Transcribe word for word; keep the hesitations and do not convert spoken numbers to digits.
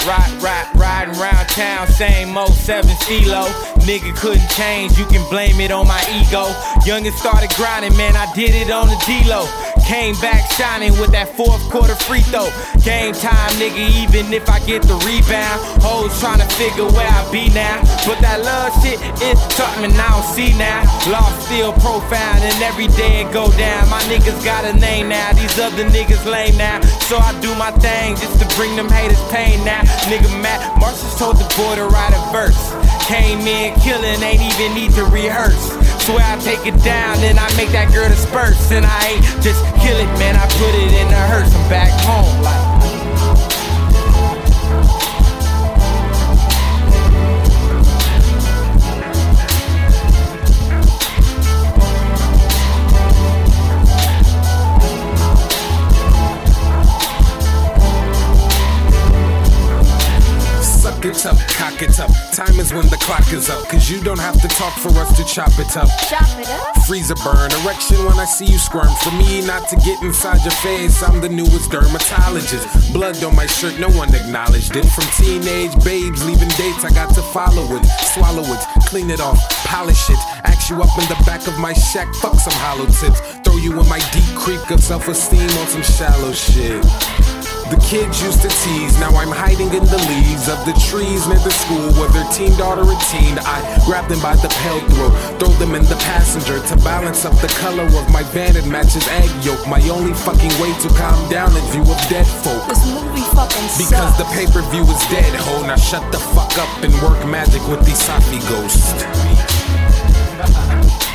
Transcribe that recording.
Ride, ride, riding round town, same old seven C-Lo. Nigga couldn't change, you can blame it on my ego. Youngin' started grinding, man, I did it on the D-Lo. Came back shining with that fourth quarter free throw. Game time, nigga, even if I get the rebound. Hoes tryna figure where I be now. But that love shit is something I don't see now. Lost still profound and every day it go down. My niggas got a name now, these other niggas lame now. So I do my thing just to bring them haters pain now. Nigga Matt Marshall told the boy to write a verse. Came in killing, ain't even need to rehearse. Swear I take it down, then I make that girl disperse. And I ain't just kill it, man, I put it in the hearse. I'm back home like it up, cock it up. Time is when the clock is up. Cause you don't have to talk for us to chop it up. Chop it up. Freezer burn, erection when I see you squirm. For me not to get inside your face, I'm the newest dermatologist. Blood on my shirt, no one acknowledged it. From teenage babes leaving dates, I got to follow it. Swallow it, clean it off, polish it. Axe you up in the back of my shack, fuck some hollow tips. Throw you in my deep creek of self-esteem on some shallow shit. The kids used to tease, now I'm hiding in the leaves of the trees near the school where their teen daughter attained. I grab them by the pale throat, throw them in the passenger to balance up the color of my van. It matches egg yolk, my only fucking way to calm down in view of dead folk. This movie fucking sucks. Because the pay-per-view is dead, ho. Now shut the fuck up and work magic with these Safi ghosts.